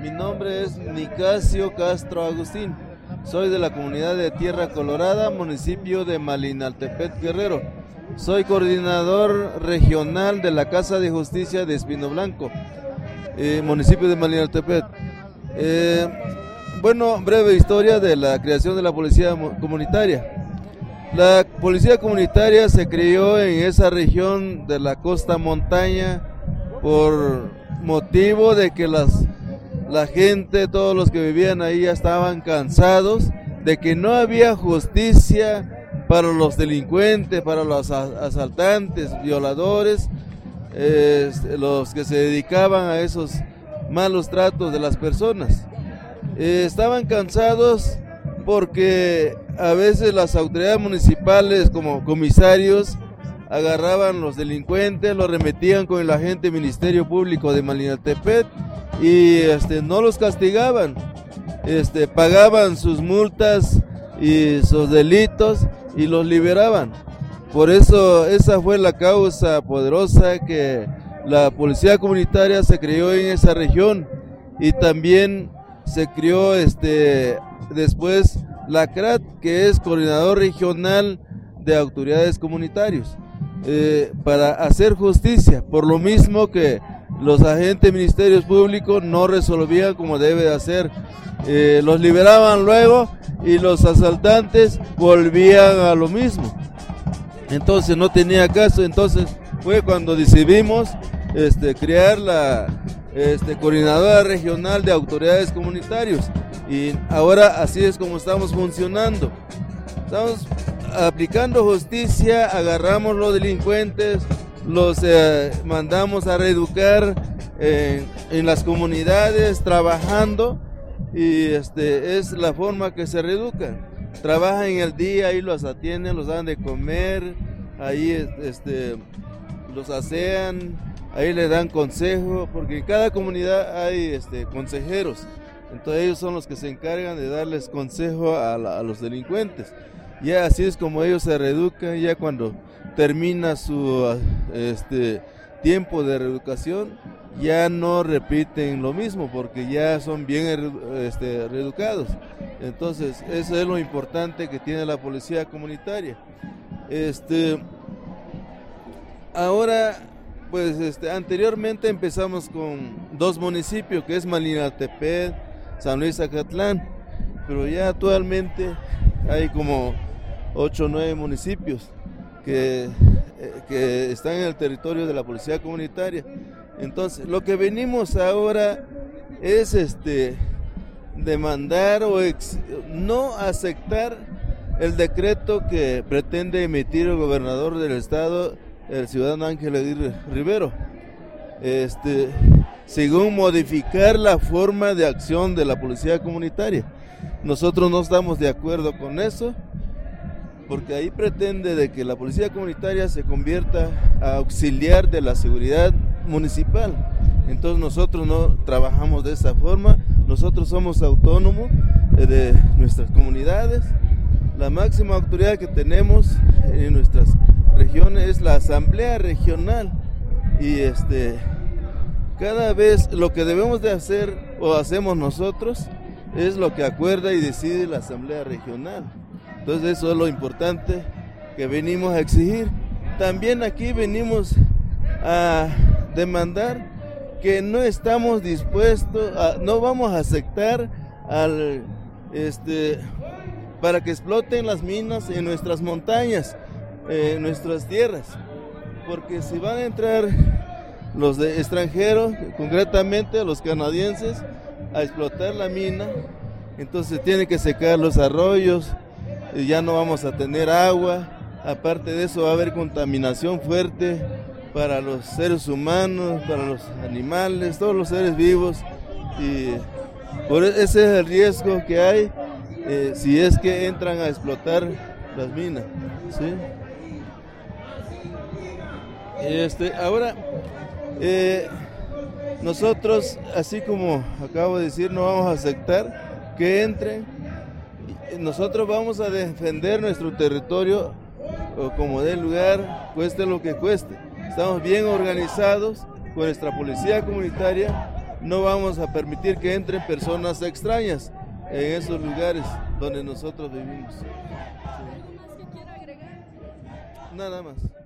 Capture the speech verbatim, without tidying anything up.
Mi nombre es Nicasio Castro Agustín. Soy de la comunidad de Tierra Colorada, municipio de Malinaltepet, Guerrero. Soy coordinador regional de la Casa de Justicia de Espino Blanco, eh, municipio de Malinaltepet. Eh, bueno, breve historia de la creación de la policía comunitaria. La policía comunitaria se creó en esa región de la costa montaña por motivo de que las La gente, todos los que vivían ahí ya estaban cansados de que no había justicia para los delincuentes, para los asaltantes, violadores, eh, los que se dedicaban a esos malos tratos de las personas. Eh, estaban cansados porque a veces las autoridades municipales como comisarios agarraban los delincuentes, los remetían con el agente Ministerio Público de Malinaltepet y este, no los castigaban, este, pagaban sus multas y sus delitos y los liberaban. Por eso esa fue la causa poderosa que la policía comunitaria se creó en esa región, y también se creó este, después la C R A T, que es Coordinador Regional de Autoridades Comunitarios, eh, para hacer justicia, por lo mismo que los agentes ministerios públicos no resolvían como debe de hacer, eh, los liberaban luego y los asaltantes volvían a lo mismo, entonces no tenía caso. Entonces fue cuando decidimos este, crear la este, Coordinadora Regional de Autoridades Comunitarias, y ahora así es como estamos funcionando. Estamos aplicando justicia, agarramos los delincuentes, los eh, mandamos a reeducar eh, en las comunidades trabajando, y este es la forma que se reeducan. Trabajan en el día, ahí los atienden, los dan de comer, ahí este, los asean, ahí les dan consejo, porque en cada comunidad hay este, consejeros, entonces ellos son los que se encargan de darles consejo a, la, a los delincuentes. Ya así es como ellos se reeducan. Ya cuando termina su este, tiempo de reeducación, ya no repiten lo mismo, porque ya son bien este, reeducados. Entonces eso es lo importante que tiene la policía comunitaria. Este, ahora, pues este, anteriormente empezamos con dos municipios, que es Malinaltepet, San Luis Acatlán, pero ya actualmente hay como ocho o nueve municipios que, que están en el territorio de la policía comunitaria. Entonces lo que venimos ahora es este demandar o ex, no aceptar el decreto que pretende emitir el gobernador del estado, el ciudadano Ángel Aguirre Rivero, este, según modificar la forma de acción de la policía comunitaria. Nosotros no estamos de acuerdo con eso, porque ahí pretende de que la policía comunitaria se convierta a auxiliar de la seguridad municipal. Entonces nosotros no trabajamos de esa forma. Nosotros somos autónomos de nuestras comunidades. La máxima autoridad que tenemos en nuestras regiones es la Asamblea Regional, y este cada vez lo que debemos de hacer o hacemos nosotros es lo que acuerda y decide la Asamblea Regional. Entonces eso es lo importante que venimos a exigir. También aquí venimos a demandar que no estamos dispuestos, a, no vamos a aceptar al, este, para que exploten las minas en nuestras montañas, eh, en nuestras tierras, porque si van a entrar los de extranjeros, concretamente los canadienses, a explotar la mina, entonces tienen que secar los arroyos, y ya no vamos a tener agua. Aparte de eso va a haber contaminación fuerte para los seres humanos, para los animales, todos los seres vivos, y por ese es el riesgo que hay eh, si es que entran a explotar las minas, ¿sí? Este, ahora eh, nosotros, así como acabo de decir, no vamos a aceptar que entren. Nosotros vamos a defender nuestro territorio como dé lugar, cueste lo que cueste. Estamos bien organizados con nuestra policía comunitaria, no vamos a permitir que entren personas extrañas en esos lugares donde nosotros vivimos. Sí. ¿Algo más que quiera agregar? Nada más.